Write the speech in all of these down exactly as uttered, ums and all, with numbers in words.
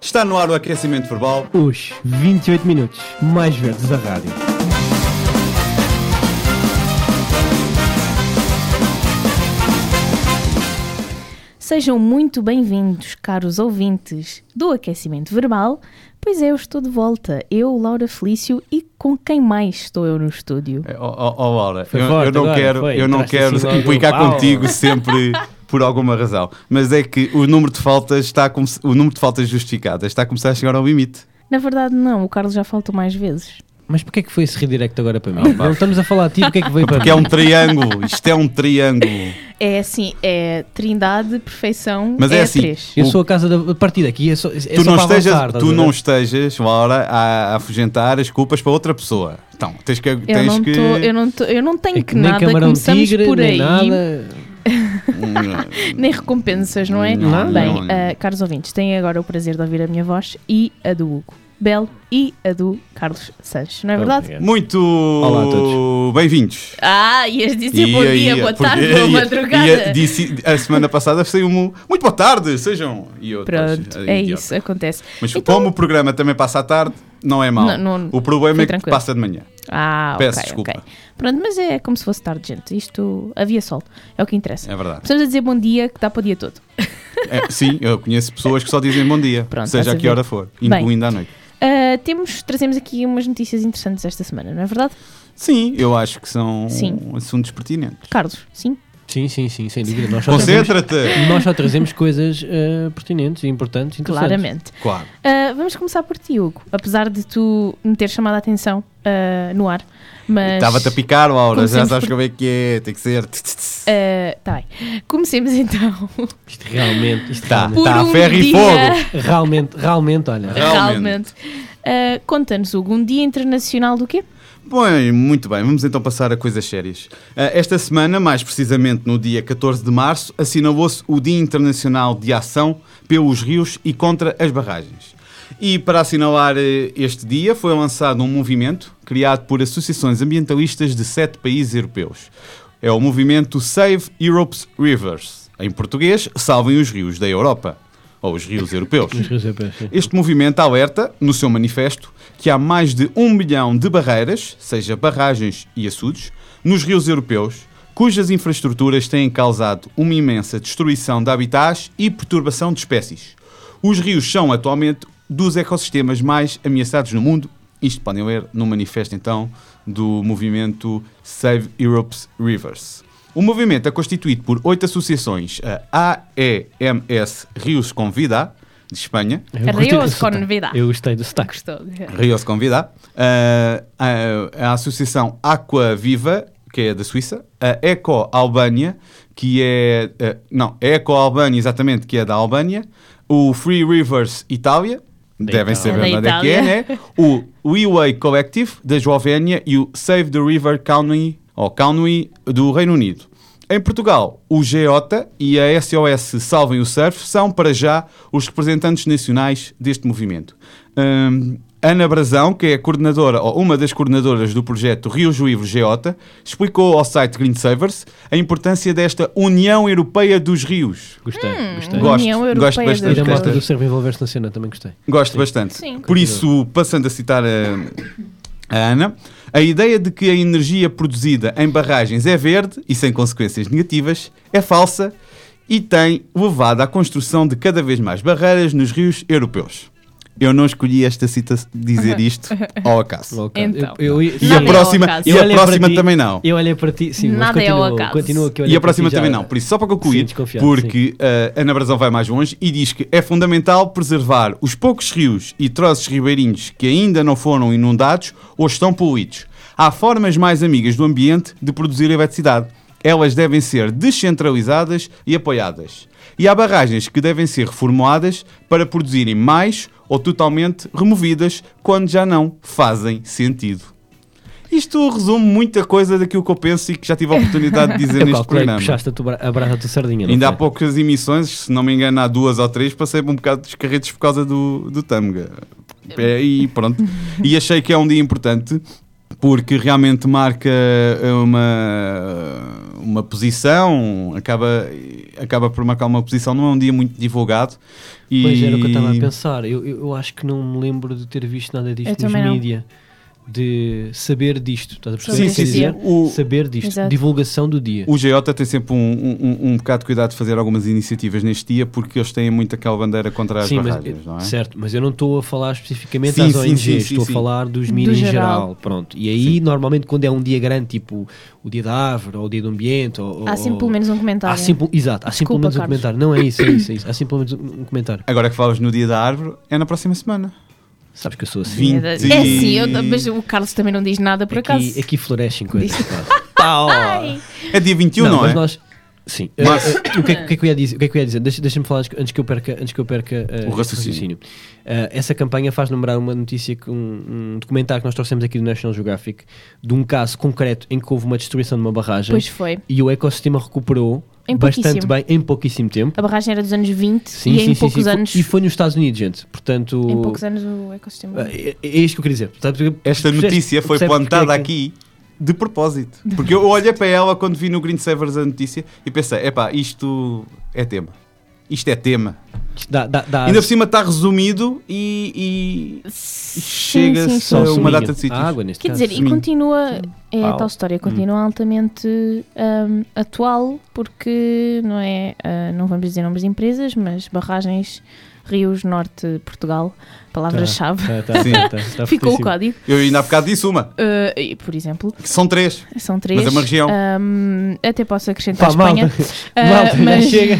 Está no ar o aquecimento verbal. Os vinte e oito minutos mais verdes da rádio. Sejam muito bem-vindos, caros ouvintes do Aquecimento Verbal, pois é, eu estou de volta, eu, Laura Felício, e com quem mais estou eu no estúdio? Ó oh, oh, Laura, eu, forte, eu não agora, quero, foi. eu não quero Entraste assim implicar logo. contigo sempre por alguma razão, mas é que o número de faltas está a come- o número de faltas justificadas está a começar a chegar ao limite. Na verdade não, o Carlos já faltou mais vezes. Mas porquê é que foi esse redirect agora para mim? Oh, pá. Não estamos a falar a ti, porquê é que veio para Porque mim? é um triângulo, isto é um triângulo. É assim, é trindade, perfeição, Mas é é, assim, três. Eu o- sou a casa da partida aqui, é só, é Tu, só não para estejas, avançar, estás tu a não ver? estejas, Laura, a, a afugentar as culpas para outra pessoa. Então, tens que... Eu Tens não, que... tô, eu, não tô, eu não tenho É que nem nada, camarão começamos tigre, por nem aí, nada. nem recompensas, não é? Não, Bem, não, não. ah, caros ouvintes, têm agora o prazer de ouvir a minha voz e a do Hugo Belo e a do Carlos Sanches, não é verdade? Obrigado. Muito Olá a todos. bem-vindos. Ah, ias dizer Ia, bom dia, ia, boa porque- tarde, boa ia- madrugada. ia- disse, a semana passada saiu um muito boa tarde, sejam. E eu, Pronto, depois, é idiota. isso, acontece. Mas Então- como o programa também passa à tarde, não é mau. Não, não- o problema foi é que tranquilo. passa de manhã. Ah, Peço ok, desculpa. ok. Pronto, mas é como se fosse tarde, gente. Isto, havia sol, é o que interessa. É verdade. Precisamos a dizer bom dia, que dá para o dia todo. É, sim, eu conheço pessoas que só dizem bom dia, Pronto, seja estás a a que ver. hora for, Bem. incluindo à noite. Ah, temos, trazemos aqui umas notícias interessantes esta semana, não é verdade? Sim, eu acho que são Sim. assuntos pertinentes. Carlos, sim? Sim, sim, sim, sem dúvida. Nós só trazemos, Concentra-te! nós só trazemos coisas eh, pertinentes, importantes, interessantes. Claramente. Claro. Ah, vamos começar por ti, Hugo. Apesar de tu me ter chamado a atenção ah, no ar, mas... Estava-te a picar, Laura, já Comecemos sabes por- como é que é, tem que ser. ah, tá bem. Comecemos então. Isto realmente, isto Tá, realmente, Por tá a um ferro e dia- fogo. realmente, realmente, olha. Realmente. Realmente. Ah, conta-nos, Hugo, um dia internacional do quê? Bem, muito bem, vamos então passar a coisas sérias. Ah, Esta semana, mais precisamente no dia catorze de março, assinalou-se o Dia Internacional de Ação pelos Rios e contra as Barragens. E para assinalar eh, este dia foi lançado um movimento criado por associações ambientalistas de sete países europeus. É o movimento Save Europe's Rivers. Em português, Salvem os Rios da Europa. Ou os rios europeus. Os rios europeus, sim. Este movimento alerta, no seu manifesto, que há mais de um milhão de barreiras, seja barragens e açudes, nos rios europeus, cujas infraestruturas têm causado uma imensa destruição de habitats e perturbação de espécies. Os rios são atualmente dos ecossistemas mais ameaçados no mundo. Isto podem ler no manifesto, então, do movimento Save Europe's Rivers. O movimento é constituído por oito associações, a A E M S Rios com Vida, de Espanha, Eu A gostei Rios do com sotaque. Vida. Eu gostei do sotaque. Gostou? Rios com Vida, a, a, a Associação Aqua Viva, que é da Suíça, a Eco Albânia, que é... eh, não, a Eco Albânia, exatamente, que é da Albânia, o Free Rivers Itália, Da devem Itália. saber Da onde é que é, Itália. né? O WeWay Collective, da Eslovénia, e o Save the River Kaunui, ou Kaunui, do Reino Unido. Em Portugal, o G O T A e a S O S Salvem o Surf são, para já, os representantes nacionais deste movimento. Hum, Ana Brazão, que é a coordenadora, ou uma das coordenadoras do projeto Rios Livres G O T A, explicou ao site Green Savers a importância desta União Europeia dos Rios. Gostei, gostei. Gosto, União gosto Europeia bastante E da dos malta desta- do Servo Envolver-se na cena, também gostei. Gosto bastante. Sim. Por isso, passando a citar a, a Ana, a ideia de que a energia produzida em barragens é verde e sem consequências negativas é falsa e tem levado à construção de cada vez mais barreiras nos rios europeus. Eu não escolhi esta cita dizer isto ao acaso. Ok. Então. Eu- eu- E Nada a é próxima, ao acaso. e Eu a olhei para próxima ti- também não. Eu olhei para ti, sim, mas Nada é ao continua, acaso. continua que eu olhei E a para próxima ti já- também não. Por isso, só para Sim, concluir, desconfiado, porque uh, Ana Brazão vai mais longe e diz que é fundamental preservar os poucos rios e troços ribeirinhos que ainda não foram inundados ou estão poluídos. Há formas mais amigas do ambiente de produzir eletricidade. Elas devem ser descentralizadas e apoiadas. E há barragens que devem ser reformuladas para produzirem mais ou totalmente removidas quando já não fazem sentido. Isto resume muita coisa daquilo que eu penso e que já tive a oportunidade de dizer Eu neste calculei que programa. puxaste a, tua, a brasa da tua sardinha. não Ainda há foi? poucas emissões, se não me engano há duas ou três, passei um bocado dos carretos por causa do, do Tâmega. É, e pronto. E achei que é um dia importante porque realmente marca uma, uma posição, acaba, acaba por marcar uma posição, não é um dia muito divulgado. E... Pois era o que eu estava a pensar, eu, eu, eu acho que não me lembro de ter visto nada disto Eu nos também não. mídia. De saber disto, estás a perceber? Sim, o que quer sim, dizer? sim. O- Saber disto, Exato. divulgação do dia. O J J tem sempre um, um, um bocado de cuidado de fazer algumas iniciativas neste dia, porque eles têm muito aquela bandeira contra as Sim, mas, barragens, não é? certo, mas eu não estou a falar especificamente Sim, às sim, O N Gs, sim, sim, estou sim. a falar dos Do mídias em geral. geral, pronto. E aí, normalmente, quando é um dia grande, tipo o dia da árvore, ou o dia do ambiente, ou, Há sempre ou- pelo menos um comentário. Há sempre, exato, há sempre pelo Desculpa, menos um Carlos. comentário. Não é isso, é isso, é isso. Há sempre pelo menos um, um comentário. Agora que falas no dia da árvore, é na próxima semana. Sabes que eu sou assim. Vinte. É, da- é sim, eu- mas o Carlos também não diz nada por acaso. Aqui, aqui florescem coisas. Diz- claro. Pau! Ai. É dia vinte e um, não, mas é? nós... Sim. Mas- Eh, eh, o, que é, o que é que eu ia dizer? O que é que eu ia dizer? Deixa- Deixa-me falar antes, antes que eu perca, antes que eu perca eh, O este raciocínio. Eh, essa campanha faz lembrar uma notícia, que um, um documentário que nós trouxemos aqui do National Geographic, de um caso concreto em que houve uma destruição de uma barragem Pois foi. e o ecossistema recuperou Em bastante pouquíssimo. bem em pouquíssimo tempo. A barragem era dos anos vinte Sim, e sim, em sim, poucos sim. Foi- anos. E foi nos Estados Unidos, gente. Portanto, Em poucos anos o ecossistema. é, é isto que eu queria dizer. Portanto, Esta percebes- notícia foi percebes porque é plantada que- aqui de propósito. Porque eu olhei para ela quando vi no Green Savers a notícia e pensei, epá, isto é tema. Isto é tema. Dá, dá, dá Ainda por cima está resumido e, e Sim, chega-se sim, só a sim. uma suminho. data de sítios. A água, neste Quer caso. dizer, e Suminho. continua, é a Pau. tal história, continua altamente hum, atual, porque não é, ah, não vamos dizer nomes de empresas, mas barragens, rios, norte de Portugal, palavra-chave, Tá, tá, Sim. tá, tá, tá ficou o fortíssimo. código. Eu ainda há bocado disse uma, Ah, e, por exemplo, que são três. são três. Mas é uma região. Hum, até posso acrescentar Pá, a Espanha. malta, Ah, malta, já mas- chega.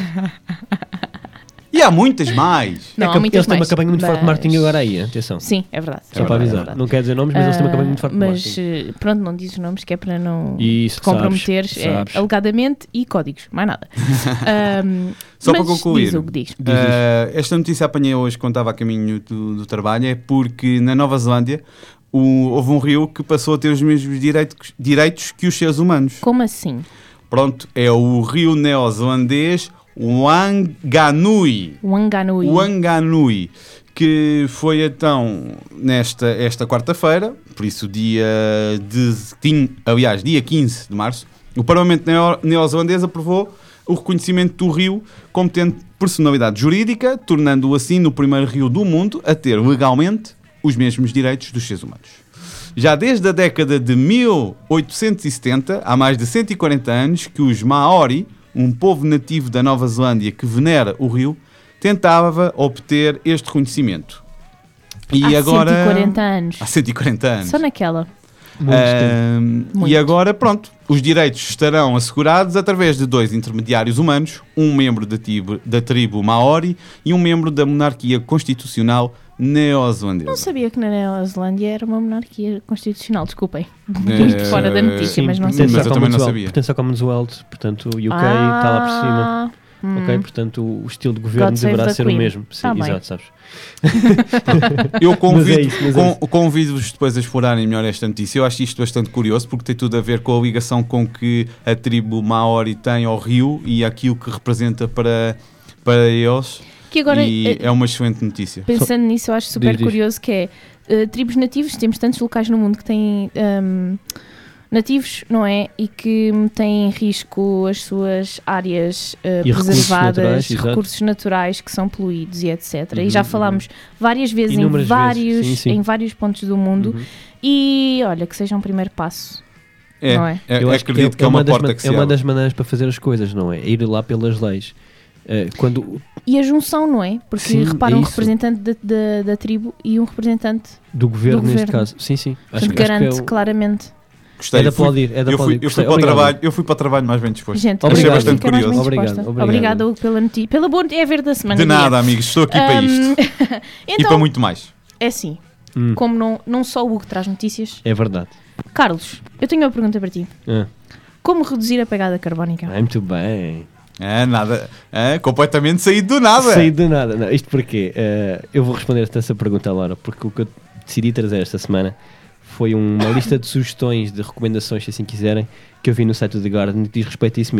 E há muitas mais. Não, É há que muitas eles têm uma mais, campanha muito forte de mas- marketing agora aí, atenção. Sim, é verdade. Só é para verdade, é avisar. verdade. Não quer dizer nomes, mas eles têm uma campanha muito forte de Mas marketing. eh, pronto, não dizes nomes que é para não Isso, te comprometeres, sabes, é, sabes. alegadamente e códigos, mais nada. Ahm, Só mas para concluir, diz o que diz. Diz, diz. Uh, esta notícia apanhei hoje quando estava a caminho do, do trabalho, é porque na Nova Zelândia o- houve um rio que passou a ter os mesmos direitos, direitos que os seres humanos. Como assim? Pronto, é o rio neozelandês Wanganui. Wanganui. Wanganui, que foi então nesta esta quarta-feira, por isso dia de, tim- aliás, dia quinze de março, o Parlamento neo- neozelandês aprovou o reconhecimento do rio como tendo personalidade jurídica, tornando-o assim no primeiro rio do mundo a ter legalmente os mesmos direitos dos seres humanos. Já desde a década de mil oitocentos e setenta, há mais de cento e quarenta anos, que os Maori, um povo nativo da Nova Zelândia que venera o rio, tentava obter este reconhecimento. E Há agora... cento e quarenta anos. Há cento e quarenta anos. Só naquela. Muito tempo. Ahm, Muito. e agora, pronto, os direitos estarão assegurados através de dois intermediários humanos, um membro da tribo, da tribo Maori e um membro da monarquia constitucional neozelandesa. Não sabia que na Nova Zelândia era uma monarquia constitucional, desculpem. Muito Eh, fora da notícia, Sim, mas não pertence mas sabia. eu ao também não Commonwealth, sabia. Pertence ao Commonwealth, portanto o U K está lá por cima. hum. Ok, portanto o estilo de governo God save deverá the ser Queen. o mesmo. Sim, Tá bem. exato, sabes. Eu convido, Mas é isso, mas é con- convido-vos depois a explorarem melhor esta notícia. Eu acho isto bastante curioso porque tem tudo a ver com a ligação com que a tribo Maori tem ao rio e aquilo que representa para, para eles. Que agora, e eh, é uma excelente notícia. pensando nisso, eu acho super Diz, diz. curioso que é eh, tribos nativos, temos tantos locais no mundo que têm ahm, nativos, não é? E que têm em risco as suas áreas eh, E recursos preservadas, naturais, exato. recursos naturais que são poluídos e etcétera. E já Uhum, falámos várias vezes, em Inúmeras vários, vezes, sim, sim. em vários pontos do mundo. Uhum. E olha, que seja um primeiro passo. É, não é? é- Eu acho acredito que é, uma, das porta man- que se é uma abre. das maneiras para fazer as coisas, não é? É ir lá pelas leis. Eh, quando E a junção, não é? Porque Sim, repara é um isso. representante da, da, da tribo e um representante do governo, Do neste governo. caso, sim, sim. Acho, que que- acho que garante é, o- claramente. Gostei. é de Eu fui- aplaudir. É de eu, fui, aplaudir. eu, fui Gostei. para o Obrigado. trabalho, eu fui para o trabalho mais bem disposto. Gente, Obrigado. eu Achei bastante fiquei mais bem curioso. disposta. Obrigado, obrigado. Obrigada Hugo, pela notícia. Pela boa é ver da semana. De diria. nada, amigos. Estou aqui para isto. Ahm, E então, para muito mais. é assim. Hum, Como não, não só o Hugo traz notícias. é verdade. Carlos, eu tenho uma pergunta para ti. Ah, Como reduzir a pegada carbónica? ah, muito bem. Ah, nada. Ah, completamente saído do nada. Saí de nada. Não, isto porquê? Eh, eu vou responder essa pergunta, Laura, porque o que eu decidi trazer esta semana foi uma lista de sugestões, de recomendações, se assim quiserem, que eu vi no site do The Guardian que diz respeito a isso mesmo.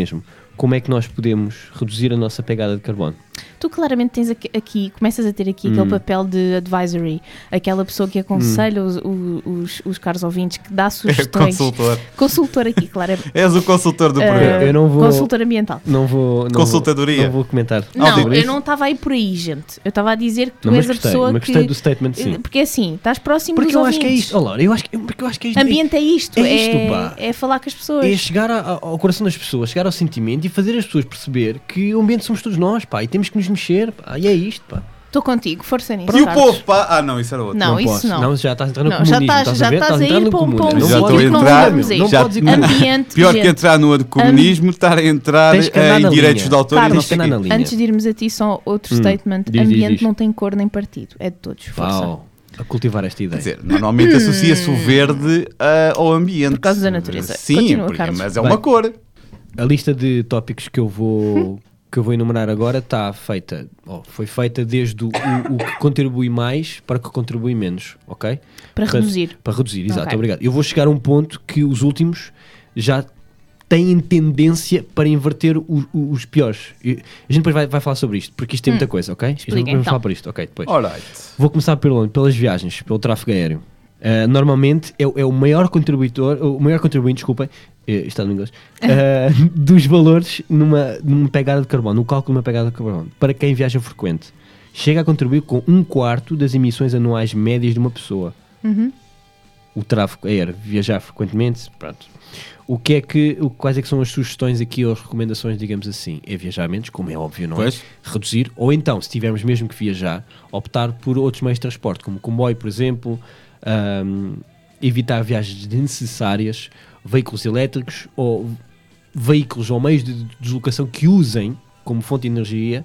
como é que nós podemos reduzir a nossa pegada de carbono. Tu claramente tens aqui, aqui começas a ter aqui Hum. aquele papel de advisory, aquela pessoa que aconselha os, os, os, os caros ouvintes, que dá sugestões. Consultor. Consultor aqui, claro. És o consultor do Uh, programa. Eu não vou- Consultor ambiental. Não vou... Não Consultadoria. Vou, não vou comentar. Não, sobre eu isso. não estava aí por aí, gente. Eu estava a dizer que tu Não, mas és a gostei, pessoa mas que... gostei do statement, sim. Porque assim, estás próximo Porque dos eu ouvintes. acho que é isto. Oh, Laura, eu acho que, porque eu acho que é isto. Ambiente é isto, É é, isto, pá. é falar com as pessoas. É chegar a- ao coração das pessoas, chegar ao sentimento e fazer as pessoas perceber que o ambiente somos todos nós, pá, e temos que nos mexer, pá, e é isto, pá. Estou contigo, força nisso. E o Carlos. povo, pá? Ah, não, isso era outro. Não, isso posso. não. Não, já estás a entrar no Não, comunismo, já estás- estás já a ver? estás Estás a a entrar ir no para um- comunismo. para um Não Já podes- estou a que não entrar- vamos aí. Não já- podes ignorar. Ambiente, Pior que gente. entrar no do comunismo, estar a entrar Tens que andar em na direitos linha. de autor e Carlos, não sei tens que andar quê. na linha. Antes de irmos a ti, só outro Hum, statement. diz, diz, Ambiente diz. não tem cor nem partido, é de todos. Força. Uau, a cultivar esta Quer ideia. dizer, normalmente associa-se o verde ah, ao ambiente. Por causa da natureza. Sim, Continua, porque- Carlos. mas é Bem. uma cor. A lista de tópicos que eu vou que eu vou enumerar agora está feita, oh, foi feita desde o, o, o que contribui mais para o que contribui menos, ok? Para Portanto, reduzir. Para reduzir, exato, Ok. obrigado. Eu vou chegar a um ponto que os últimos já têm tendência para inverter o- o- os piores. E a gente depois vai, vai falar sobre isto, porque isto tem muita coisa, ok? Isto Explica, vamos então. falar por isto, ok? Depois. Alright. Vou começar pelo, pelas viagens, pelo tráfego aéreo. Uh, normalmente é, o- é o maior contribuidor, o maior contribuinte, desculpem, eh, isto está no inglês, uh, dos valores numa, numa pegada de carbono, no cálculo de uma pegada de carbono, para quem viaja frequente. Chega a contribuir com um quarto das emissões anuais médias de uma pessoa. Uhum. O tráfego aéreo, viajar frequentemente, pronto. O que é que, o, quais é que são as sugestões aqui ou as recomendações, digamos assim? É viajar menos, como é óbvio, não Pois. é? Reduzir, ou então, se tivermos mesmo que viajar, optar por outros meios de transporte, como comboio, por exemplo, ahm, evitar viagens desnecessárias, veículos elétricos ou veículos ou meios de deslocação que usem como fonte de energia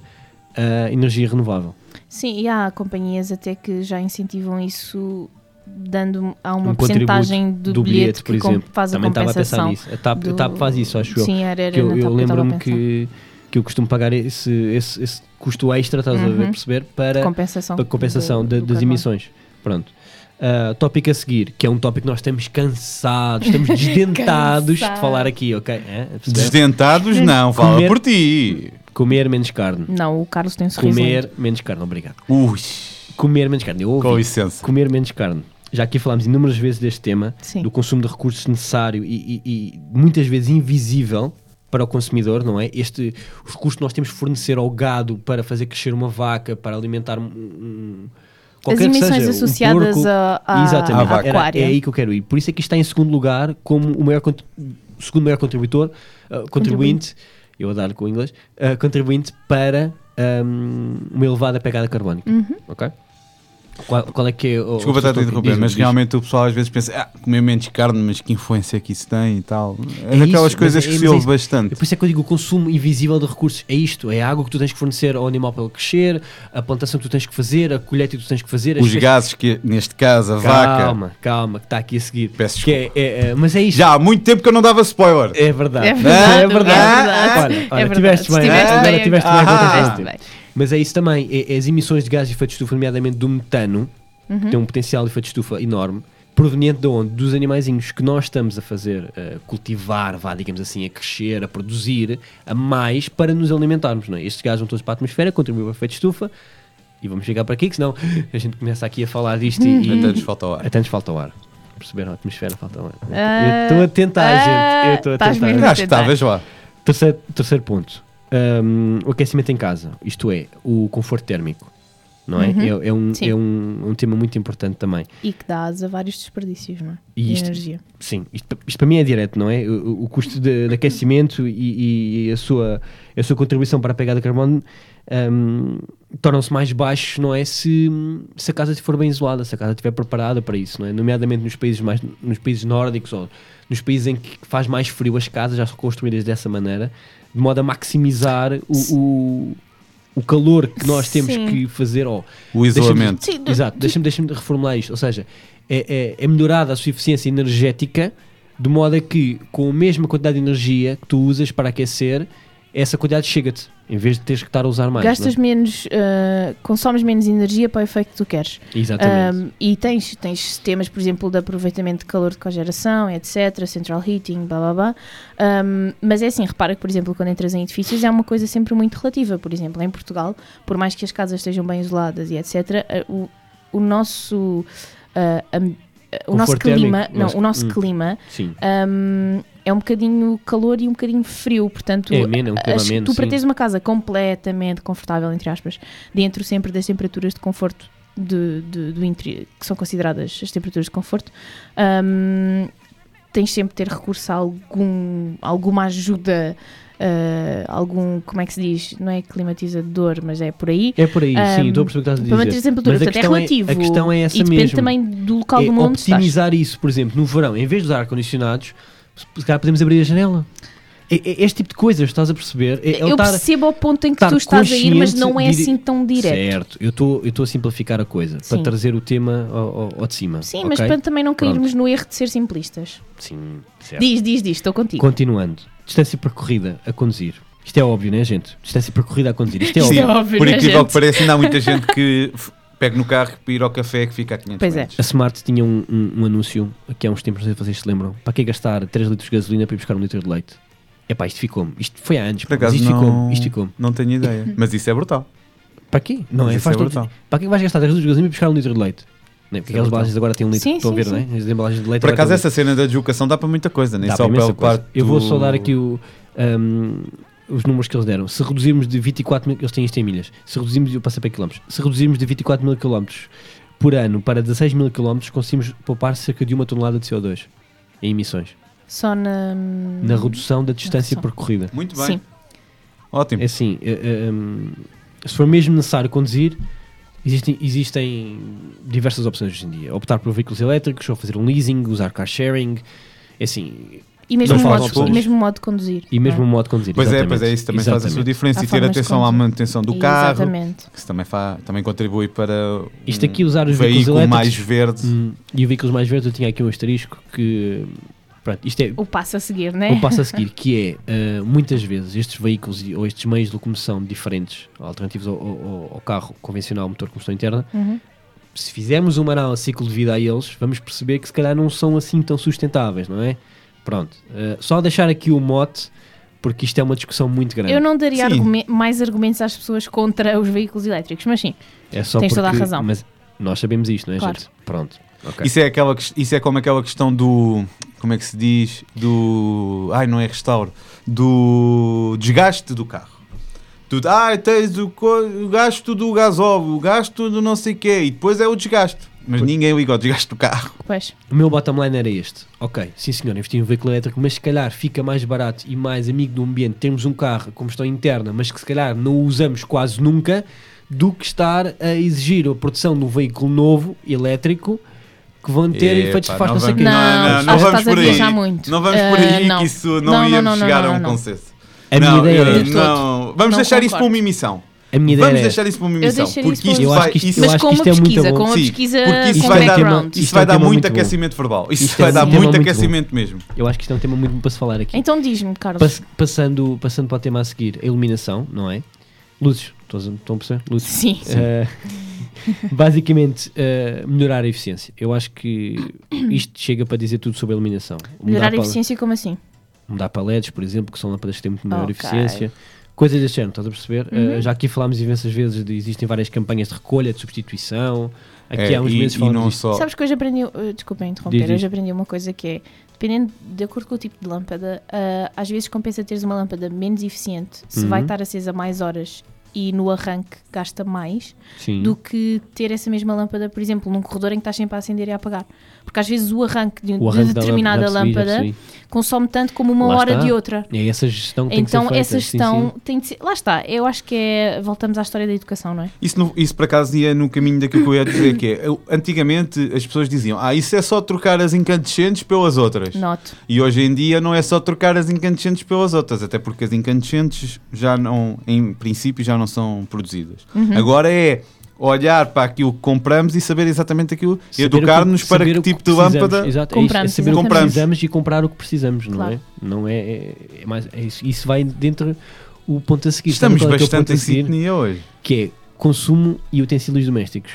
a energia renovável. Sim, e há companhias até que já incentivam isso, dando a uma Um porcentagem contributo do, bilhete, por que com- exemplo. faz a Também estava a pensar compensação. nisso. A TAP, a do- TAP faz isso, acho eu. Sim, era, era Que eu, na eu TAP que eu estava a lembro-me pensar. que, que eu costumo pagar esse, esse, esse custo extra, estás a ver, Uhum. perceber, para Compensação. para compensação do- da- do das carbono. emissões. Pronto. Uh, tópico a seguir, que é um tópico que nós estamos cansados, estamos desdentados de Cansado. falar aqui, ok? É? A perceber? Desdentados, não, fala Comer- por ti. Comer menos carne. Não, o Carlos tem um sorriso Comer lindo. menos carne, obrigado. Ui, Comer menos carne. Eu ouvi. com licença. Comer menos carne. Já aqui falámos inúmeras vezes deste tema, Sim. do consumo de recursos necessário e, e- e muitas vezes invisível para o consumidor, não é? Este, os recursos que nós temos de fornecer ao gado para fazer crescer uma vaca, para alimentar um, um, As qualquer que emissões seja, um associadas porco. a, a, Exatamente, à era- aquária. é aí que eu quero ir. Por isso é que isto está em segundo lugar como o maior cont- o segundo maior contributor, uh, contribuinte, eu a dar com o inglês, uh, contribuinte para um, uma elevada pegada carbónica. Uhum. Ok? Qual, qual é que é o. Desculpa o seu estar a te tópico? interromper, Diz-me, mas diz. realmente o pessoal às vezes pensa, ah, comer menos carne, mas que influência que isso tem e tal. É, É daquelas isso, coisas mas é- que se mas é ouve isso. bastante. Por isso é que eu digo o consumo invisível de recursos. É isto, é a água que tu tens que fornecer ao animal para ele crescer, a plantação que tu tens que fazer, a colheita que tu tens que fazer. as Os espécies- gases que, neste caso, a vaca. Calma, calma, que está aqui a seguir. Peço Que é, é, é, mas é isto. Já há muito tempo que eu não dava spoiler. É verdade. É verdade, É verdade. é verdade. Olha, É olha, verdade. tiveste bem. Estiveste Agora bem tiveste agora. bem Ah. contra Estiveste este bem. tempo. Mas é isso também. É, é as emissões de gases de efeito de estufa, nomeadamente do metano, Uhum. que tem um potencial de efeito de estufa enorme, proveniente de onde? Dos animaizinhos que nós estamos a fazer, a cultivar, vá, digamos assim, a crescer, a produzir, a mais para nos alimentarmos. Não é? Estes gases vão todos para a atmosfera, contribuem para o efeito de estufa, e vamos chegar para aqui, que senão a gente começa aqui a falar disto e, e Até nos falta o ar. até nos falta o ar. Perceberam? A atmosfera falta o ar. Ah, Eu estou a tentar, ah, gente. Eu estou a estás tentar. mesmo Acho que estavas lá. Terceiro, terceiro ponto. Um, o aquecimento em casa. Isto é, o conforto térmico. Não é? Uhum. É, é, um, Sim. é um, um tema muito importante também. E que dá asa a vários desperdícios, não é? E De isto- energia. Sim, isto, isto para mim é direto, não é? O, o custo de, de aquecimento e, e a, sua, a sua contribuição para a pegada de carbono um, tornam-se mais baixos, não é? Se, se a casa for bem isolada, se a casa estiver preparada para isso, não é? Nomeadamente nos países, mais, nos países nórdicos ou nos países em que faz mais frio, as casas já são construídas dessa maneira, de modo a maximizar o, o, o calor que nós temos Sim. que fazer. Oh, O isolamento. Sim, do- Exato, deixa-me deixa reformular isto. Ou seja, é, é, é melhorada a sua eficiência energética de modo a que, com a mesma quantidade de energia que tu usas para aquecer, essa quantidade chega-te, em vez de teres que estar a usar mais. Gastas não é? menos, uh, consomes menos energia para o efeito que tu queres. Exatamente. Um, e tens, tens sistemas, por exemplo, de aproveitamento de calor de cogeração, etcétera, central heating, blá blá blá. Um, mas é assim, repara que, por exemplo, quando entras em edifícios é uma coisa sempre muito relativa. Por exemplo, em Portugal, por mais que as casas estejam bem isoladas e etcétera, uh, o, o nosso... Uh, um, o nosso clima, térmico, não, nosso- o nosso hum. clima Sim. um, é um bocadinho calor e um bocadinho frio, portanto, É ameno, é um clima as- ameno, tu para sim. teres uma casa completamente confortável, entre aspas, dentro sempre das temperaturas de conforto de, de- do interior, que são consideradas as temperaturas de conforto, um, tens sempre de ter recurso a algum, alguma ajuda, uh, algum, como é que se diz, não é climatizador, mas é por aí. É por aí, sim, Um, estou a perceber o que estás a dizer. Para manter a temperatura, Mas a portanto é questão é- relativo. a questão é essa e depende mesmo. também do local É do mundo onde estás. optimizar isso, por exemplo, no verão, em vez de usar ar-condicionados, se calhar podemos abrir a janela. É, é este tipo de coisas, estás a perceber? É, é Eu estar- percebo ao ponto em que estar tu estás a ir, mas consciente não é de- assim tão direto. Certo, eu estou eu estou a simplificar a coisa Sim. para trazer o tema ao, ao- ao de cima. Sim, ok? mas para também não cairmos Pronto. no erro de ser simplistas. Sim, certo. Diz, diz, diz, estou contigo. Continuando, distância percorrida a conduzir. Isto é óbvio, não é, gente? Distância percorrida a conduzir. Isto é Isto óbvio. é óbvio, Por né, incrível gente? que pareça, ainda há muita gente que f- pega no carro para ir ao café que fica a quinhentos Pois é. metros. A Smart tinha um, um- um anúncio aqui há uns tempos, não sei se vocês se lembram. Para que gastar três litros de gasolina para ir buscar um litro de leite? Epá, isto ficou-me. Isto foi há anos. Por pá, mas acaso isto não, ficou-me. Isto ficou-me. não tenho ideia. Mas isso é brutal. Para quê? Não Mas é? isso Faz é todo brutal. sentido. Para que vais gastar três litros de gasolina para ir buscar um litro de leite? Não é? Porque Isso é aquelas brutal. embalagens agora têm um litro, Sim, estão a sim, ver, sim. não é? As embalagens de leite Por agora acaso têm um essa cena da deslocação dá para muita coisa, nem Dá só para imensa pela coisa. parte Eu vou do- só dar aqui o, um, os números que eles deram. Se reduzirmos de vinte e quatro mil, eles têm isto em milhas, se reduzirmos, eu passei para quilómetros, se reduzirmos de vinte e quatro mil quilómetros por ano para dezasseis mil quilómetros, conseguimos poupar cerca de uma tonelada de C O dois em emissões, Só na... na redução da distância redução. percorrida. Muito bem. Sim. Ótimo. É assim, eh, eh, um, se for mesmo necessário conduzir, existem, existem diversas opções hoje em dia. Optar por veículos elétricos, ou fazer um leasing, usar car sharing, é assim, E mesmo, Não o faz modo, opções. e mesmo o modo de conduzir. e mesmo não o é? modo de conduzir. Pois é, exatamente. pois é, isso também faz a sua Exatamente. diferença Há e ter formas de atenção à conduzir. manutenção do carro, Exatamente. que isso também, fa, também contribui para Isto um aqui, usar os veículos veículo elétricos, mais verde. Hum, e os veículos mais verdes, eu tinha aqui um asterisco que, pronto, isto é O passo a seguir, né? o passo a seguir, que é, uh, muitas vezes, estes veículos e- ou estes meios de locomoção diferentes, alternativos ao, ao- ao carro convencional, motor de combustão interna, Uhum. se fizermos uma análise de ciclo de vida a eles, vamos perceber que se calhar não são assim tão sustentáveis, não é? Pronto, uh, só deixar aqui o mote, porque isto é uma discussão muito grande. Eu não daria Sim. argumen- mais argumentos às pessoas contra os veículos elétricos, mas sim. É só tens toda a porque- razão. Mas nós sabemos isto, não é, Claro. gente? Pronto, ok. Isso é, aquela, ques- isso é como aquela questão do. Como é que se diz? Do. Ai, não é restauro. Do desgaste do carro. Tu, ah, tens o, co- o gasto do gasóleo, o gasto do não sei o quê, e depois é o desgaste. Mas Pois. ninguém liga ao desgaste do carro. Pois. O meu bottom line era este. Ok, sim senhor, investir em um veículo elétrico, mas se calhar fica mais barato e mais amigo do ambiente termos um carro com combustão interna, mas que se calhar não o usamos quase nunca, do que estar a exigir a produção de um veículo novo, elétrico, que vão ter Epá, efeitos de faz não não sei o vamos- quê. Não, não, não, acho não que vamos estás a por aí. viajar muito. Não vamos por Ah, aí não. que isso não, Não, não, íamos não, não, chegar não, a um não. consenso. A minha não, ideia eu- era de não, vamos Não deixar isso concordo. para uma emissão. A minha ideia Vamos era deixar isso para uma Eu emissão. deixaria isso Porque isto para uma Eu acho vai, que isto- isso- eu Mas acho com que uma isto é muito pesquisa, bom. com uma Sim, pesquisa porque isso com vai dar- background. isso Isto vai é um dar tema muito muito bom. aquecimento verbal. Isso Isto é vai um dar tema muito muito bom. aquecimento mesmo. Eu acho que isto é um tema muito bom para se falar aqui. Então diz-me, Carlos. Pass- passando, passando para o tema a seguir, a iluminação, não é? Luzes, estão a- estão a perceber? Luzes. Sim. Eh, basicamente, eh, melhorar a eficiência. Eu acho que isto chega para dizer tudo sobre a iluminação. Melhorar a para, eficiência como assim? mudar para L E Ds, por exemplo, que são lâmpadas que têm muito maior Ok. eficiência. Coisas deste género, estás a perceber? Uhum. Eh, já aqui falámos imensas vezes de existem várias campanhas de recolha, de substituição. Aqui É, há uns e, meses e falamos não disto. só. Sabes que hoje aprendi, uh, desculpem interromper, Diz, diz. hoje aprendi uma coisa que é, dependendo, de acordo com o tipo de lâmpada, uh, às vezes compensa teres uma lâmpada menos eficiente, se Uhum. vai estar acesa mais horas e no arranque gasta mais, Sim. do que ter essa mesma lâmpada, por exemplo, num corredor em que estás sempre a acender e a apagar. Porque às vezes o arranque de, um- O de arranque da determinada lâmpada, já percebi, já lâmpada percebi. consome tanto como uma Lá hora está. de outra. É essa gestão que tem que ser Então feita. essa sim, gestão sim. tem de ser... Lá está, eu acho que é... Voltamos à história da educação, não é? Isso, no- isso por acaso ia no caminho daquilo que eu ia dizer, que é, eu- antigamente as pessoas diziam, ah, isso é só trocar as incandescentes pelas outras. Noto. E hoje em dia não é só trocar as incandescentes pelas outras, até porque as incandescentes já não, em princípio, já não são produzidas. Uhum. Agora é olhar para aquilo que compramos e saber exatamente aquilo, e Saber o que- educar-nos para saber que o que tipo de precisamos. lâmpada. Exato, Compramos, é, isso, é saber o que exatamente. precisamos e comprar o que precisamos, não Claro. é? Não é, é, é mais, é isso, isso vai dentro o ponto a seguir. Estamos Sabe qual é que é o bastante ponto a em seguir? sintonia hoje. Que é consumo e utensílios domésticos.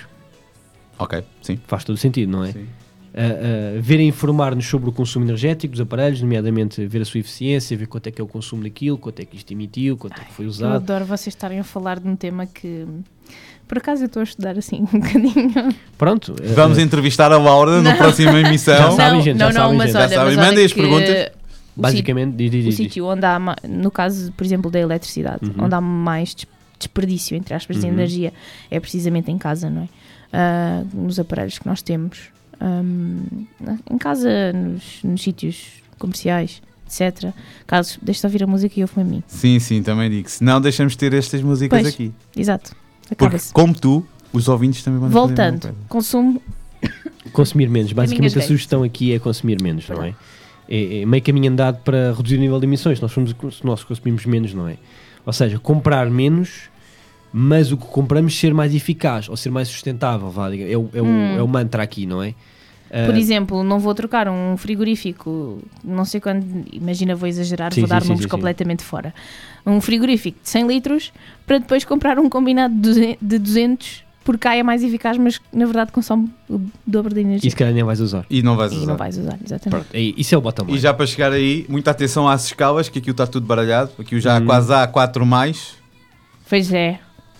Ok, sim. Faz todo sentido, não é? Sim. Uh, uh, ver e informar-nos sobre o consumo energético dos aparelhos, nomeadamente ver a sua eficiência, ver quanto é que é o consumo daquilo, quanto é que isto emitiu, quanto é que foi Eu usado. adoro vocês estarem a falar de um tema que, por acaso, eu estou a estudar assim um bocadinho. Pronto. uh, Vamos uh, entrevistar a Laura na Não. próxima emissão. Já sabem, gente, já não, não, sabem, mas gente. Já olha, sabem. mas olha Mandem as que perguntas. o basicamente, diz, diz, O diz, diz. sítio onde há, ma- no caso, por exemplo, da eletricidade, Uhum. onde há mais des- desperdício, entre aspas, de Uhum. energia, é precisamente em casa, não é? Ah, nos aparelhos que nós temos, Ahm, em casa, nos, nos sítios comerciais, etcétera. Caso deixe de ouvir a música e ouve-me a mim. Sim, sim, também digo. Se não, deixamos ter estas músicas Pois. aqui. Exato. Porque, Acaba-se. como tu, os ouvintes também vão fazer a mesma Voltando, coisa. consumo. Consumir menos. Basicamente a engasguei. sugestão aqui é consumir menos, não é? É, é meio caminho andado para reduzir o nível de emissões. Nós, fomos, nós consumimos menos, não é? Ou seja, comprar menos, mas o que compramos ser mais eficaz ou ser mais sustentável. Vá, diga, é, o, é, Hum. o, é o mantra aqui, não é? Por Ah, exemplo, não vou trocar um frigorífico, não sei quando, imagina, vou exagerar, Sim, vou sim, dar sim, números sim, sim. completamente fora. Um frigorífico de cem litros para depois comprar um combinado de duzentos, porque cá é mais eficaz, mas na verdade consome o dobro de energia. e se calhar nem vais usar. E não vais E usar. não vais usar, exatamente. Pronto, é- isso é o bottom E line. já para chegar aí, muita atenção às escalas, que aquilo está tudo baralhado. Aqui já há Hum. quase A quatro mais. Pois é.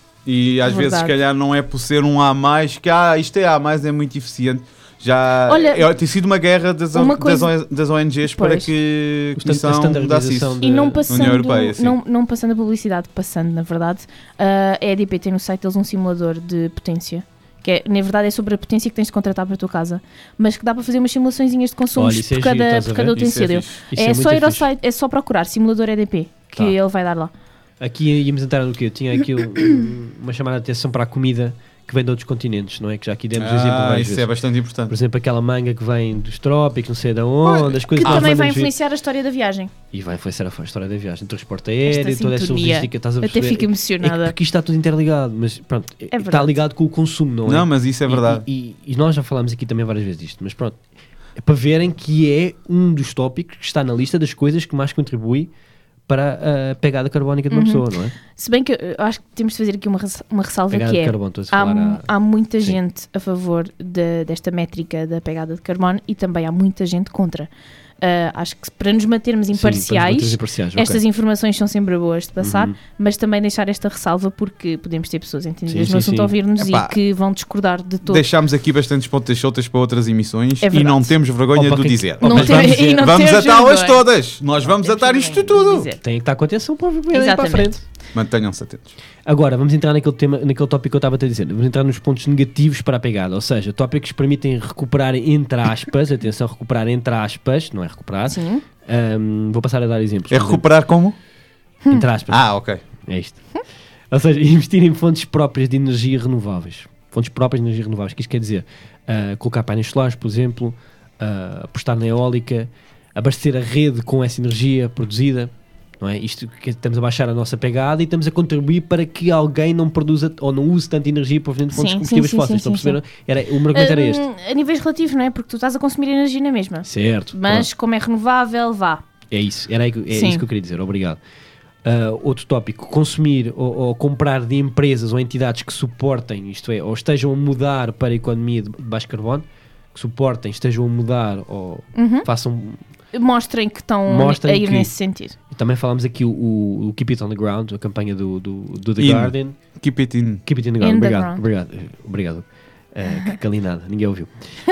E às vezes, se Verdade. calhar, não é por ser um A mais, que ah, isto é A mais, é muito eficiente. Já Olha, é, tem sido uma guerra das, uma das, coisa- O- das O N Gs para Pois. que O a stand- a Comissão mudasse standardização isso. de- E não da passando, União Europeia, sim. não, não passando a publicidade, passando na verdade, a E D P tem no site deles um simulador de potência, que é, na verdade é sobre a potência que tens de contratar para a tua casa, mas que dá para fazer umas simulaçõezinhas de consumos Olha, isso é por giro, cada, estás a por cada ver? Isso é utensílio. fixe. Isso É, muito só ir ao fixe. site, é só procurar simulador E D P, que Tá. ele vai dar lá. Aqui íamos entrar no quê? Eu tinha aqui um- uma chamada de atenção para a comida que vem de outros continentes, não é? Que já aqui demos exemplo Ah, várias isso vezes. é bastante Por importante. exemplo, aquela manga que vem dos trópicos, não sei de onde, as coisas Que que também eles vai mandam vir. influenciar a história da viagem. E vai influenciar a história da viagem, transporte aéreo, Esta toda essa sintonia. logística, estás a Até perceber? fico É que emocionada. porque isto está tudo interligado, mas pronto, é- está verdade. ligado com o consumo, não é? Não, mas isso é E- verdade. E, e- e nós já falámos aqui também várias vezes disto, mas pronto, é para verem que é um dos tópicos que está na lista das coisas que mais contribui para a pegada carbónica de uma Uhum. pessoa, não é? Se bem que eu acho que temos de fazer aqui uma, res- uma ressalva Pegada que de é. carbono, estou a Há, falar. mu- a- há muita Sim. gente a favor de- desta métrica da pegada de carbono e também há muita gente contra. Ah, acho que para nos mantermos Sim, para nos imparciais, mantermos imparciais, ok. estas informações são sempre boas de passar, Uhum. mas também deixar esta ressalva porque podemos ter pessoas entendidas Sim, no sim, assunto sim. a ouvir-nos Epá, e que vão discordar de todo. Deixámos aqui bastantes pontas soltas para outras emissões É e verdade. não temos vergonha Opa, de o que- dizer. Não Mas tem- vamos, e não vamos temos atá-las vergonha. todas. Nós vamos Temos atar isto vergonha de tudo. dizer. Tem que estar com atenção para ver para a Exatamente. frente. Mantenham-se atentos. Agora, vamos entrar naquele tema, naquele tópico que eu estava a te dizer. Vamos entrar nos pontos negativos para a pegada, ou seja, tópicos que permitem recuperar entre aspas, atenção, recuperar entre aspas, não é recuperar. Sim. Ahm, vou passar a dar exemplos. É por exemplo. recuperar como? Entre aspas. Ah, ok. É isto. Ou seja, investir em fontes próprias de energia renováveis. Fontes próprias de energia renováveis. O que isto quer dizer? Ah, colocar painéis solares, por exemplo, ah, apostar na eólica, abastecer a rede com essa energia produzida. Não é? Isto que estamos a baixar a nossa pegada e estamos a contribuir para que alguém não produza ou não use tanta energia proveniente de fontes Sim, de combustíveis sim, sim, fósseis. sim, Estão a sim, perceber? Era, o meu argumento era este. Ah, a níveis relativos, não é? Porque tu estás a consumir energia na mesma. Certo. Mas como é renovável, vá. É isso, era aí que- é Sim. isso que eu queria dizer, obrigado. Uh, outro tópico, consumir ou, ou comprar de empresas ou entidades que suportem, isto é, ou estejam a mudar para a economia de baixo carbono, que suportem, estejam a mudar ou Uhum. façam... Mostrem que estão Mostrem a ir que- nesse sentido. E também falámos aqui o, o, o Keep It On The Ground, a campanha do, do, do The In. Guardian. Keep it in. Keep It On The Ground, In the obrigado, ground. obrigado, obrigado. Uh, que calinada, ninguém ouviu.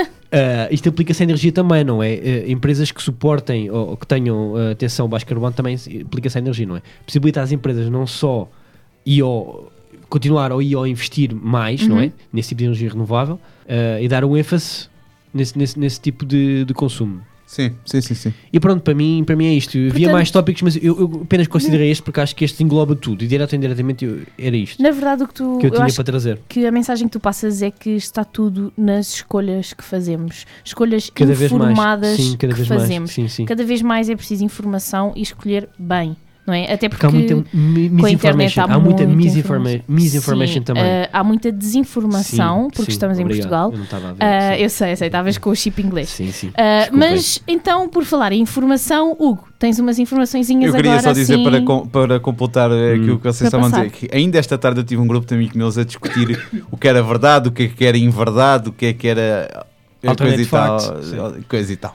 Uh, isto aplica-se à energia também, não é? Uh, empresas que suportem ou, ou que tenham uh, atenção ao baixo carbono também se- aplica-se à energia, não é? Possibilita às empresas não só ir ao, continuar ou ir ao investir mais, não Uhum. é? Nesse tipo de energia renovável uh, e dar um ênfase nesse, nesse, nesse tipo de, de consumo. Sim, sim, sim, sim. E pronto, para mim, para mim é isto. Havia Portanto- mais tópicos, mas eu, eu apenas considerei este porque acho que este engloba tudo e direto ou indiretamente eu- era isto Na verdade, o que tu. que eu eu tinha acho para trazer. que a mensagem que tu passas é que está tudo nas escolhas que fazemos. Escolhas Cada vez mais. informadas Sim, cada que vez fazemos. mais. Sim, sim. Cada vez mais é preciso informação e escolher bem. não é? Até porque, porque há muita mi- com a internet misinformation, há, há muita muita misinforma- informação. misinformation Sim, também. uh, há muita desinformação, Sim, porque sim, estamos em obrigado. Portugal. Eu não estava a ver. Uh, sim. eu sei, eu sei, estavas com o chip inglês. Sim, sim. Uh, Desculpem. mas então, por falar em informação, Hugo, tens umas informaçõezinhas Eu queria agora só dizer assim... para, com- para completar eh, aquilo que vocês Para estavam a passar. dizer, que ainda esta tarde eu tive um grupo de amigos meus a discutir o que era verdade, o que é que era inverdade, o que é que era eh, coisa Alternate e tal. facts, sim. Coisa e tal.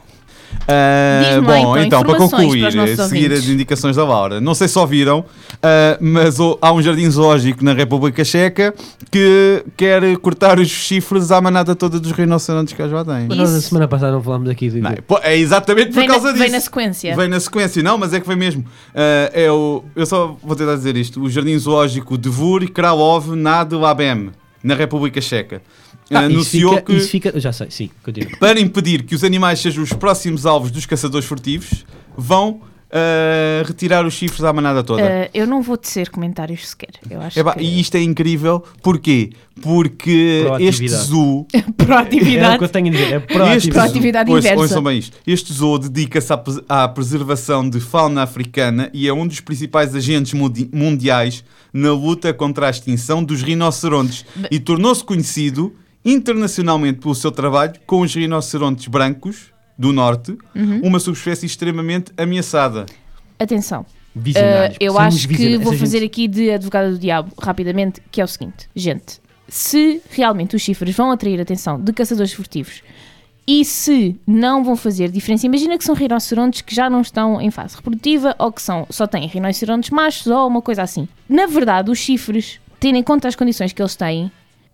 Ah, Diz-me lá, bom, então, então, para informações concluir, para os nossos eh, seguir ouvintes. as indicações da Laura. Não sei se ouviram, ah, mas oh, há um jardim zoológico na República Checa que quer cortar os chifres à manada toda dos rinocerontes que já têm. Mas nós a Isso. semana passada não falámos aqui de... Não, pô, é exatamente por Vem causa na, disso. vem na sequência. Vem na sequência, não, mas é que vem mesmo. Ah, é o, eu só vou tentar dizer isto: o Jardim Zoológico de Dvůr Králové nad Labem, na República Checa, Ah, isso anunciou fica, que, isso fica... Já sei, sim, continua. para impedir que os animais sejam os próximos alvos dos caçadores furtivos, vão ah, retirar os chifres à manada toda. Uh, eu não vou tecer comentários sequer. Eu acho Epá, que... E isto é incrível, porquê? Porque este Proatividade. zoo. É o Proatividade. que eu tenho a dizer, é Este proatividade. Proatividade Pois, inversa. ouçam bem isto. Este zoo dedica-se à, pres- à preservação de fauna africana e é um dos principais agentes mundi- mundiais na luta contra a extinção dos rinocerontes e tornou-se conhecido internacionalmente pelo seu trabalho com os rinocerontes brancos do norte, Uhum. uma subespécie extremamente ameaçada. Atenção. Visionários. Uh, eu Somos acho que visionários. vou Essa fazer gente- aqui de advogada do diabo rapidamente, que é o seguinte, gente, se realmente os chifres vão atrair a atenção de caçadores furtivos e se não vão fazer diferença, imagina que são rinocerontes que já não estão em fase reprodutiva ou que são, só têm rinocerontes machos ou uma coisa assim. Na verdade, os chifres, tendo em conta as condições que eles têm,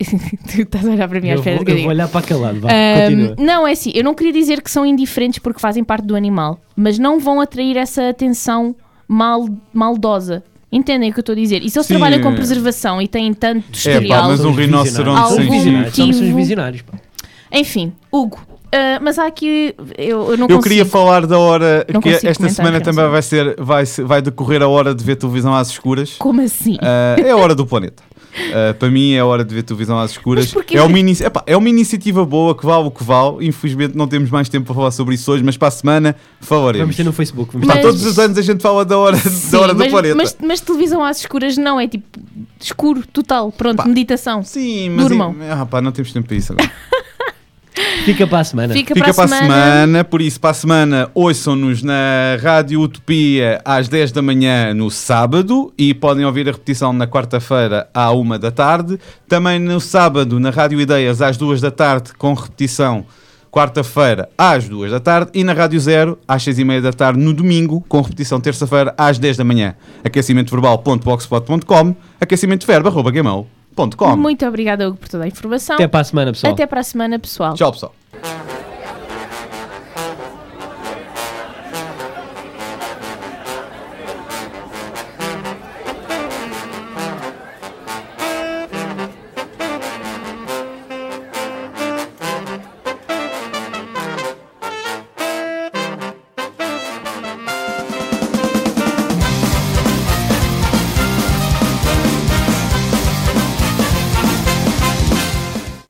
tu estás a olhar para mim à Eu espera vou, de que eu eu vou diga. olhar para aquele lado, vá, Ahm, continua. não, é assim, eu não queria dizer que são indiferentes porque fazem parte do animal, mas não vão atrair essa atenção mal, maldosa. Entendem o que eu estou a dizer? E se eles Sim. trabalham com preservação e têm tanto É, historial... pá, mas um Somos rinoceronte visionários. sem Somos visionários. Somos motivo. visionários, pá. Enfim, Hugo, ah, mas há aqui... Eu, eu não Eu consigo... queria falar da hora Não que consigo esta comentar semana em também vai, ser, vai, ser- vai decorrer a hora de ver televisão às escuras. Como assim? Ah, é a hora do planeta. Ah, para mim é a hora de ver televisão às escuras. Mas porquê? É uma, inici- epá, é uma iniciativa boa que vale o que vale. Infelizmente não temos mais tempo para falar sobre isso hoje, mas para a semana falaremos. Vamos ter no Facebook. Vamos Pá, Mas- ter... todos os anos a gente fala da hora, Sim, da hora do mas, planeta. mas, mas televisão às escuras não é tipo escuro, total, pronto, Pá, meditação. Sim, mas Durmam. ah, pá, não temos tempo para isso agora. Fica para a semana. Fica, Fica para a semana. por isso, para a semana, ouçam-nos na Rádio Utopia às dez da manhã no sábado e podem ouvir a repetição na quarta-feira à uma da tarde. Também no sábado, na Rádio Ideias, às duas da tarde, com repetição quarta-feira às duas da tarde e na Rádio Zero às seis e meia da tarde no domingo, com repetição terça-feira às dez da manhã. aquecimento verbal ponto blogspot ponto com, aquecimento verbo arroba gmail ponto com. Muito obrigada, Hugo, por toda a informação. Até para a semana, pessoal. Até para a semana, pessoal. Tchau, pessoal.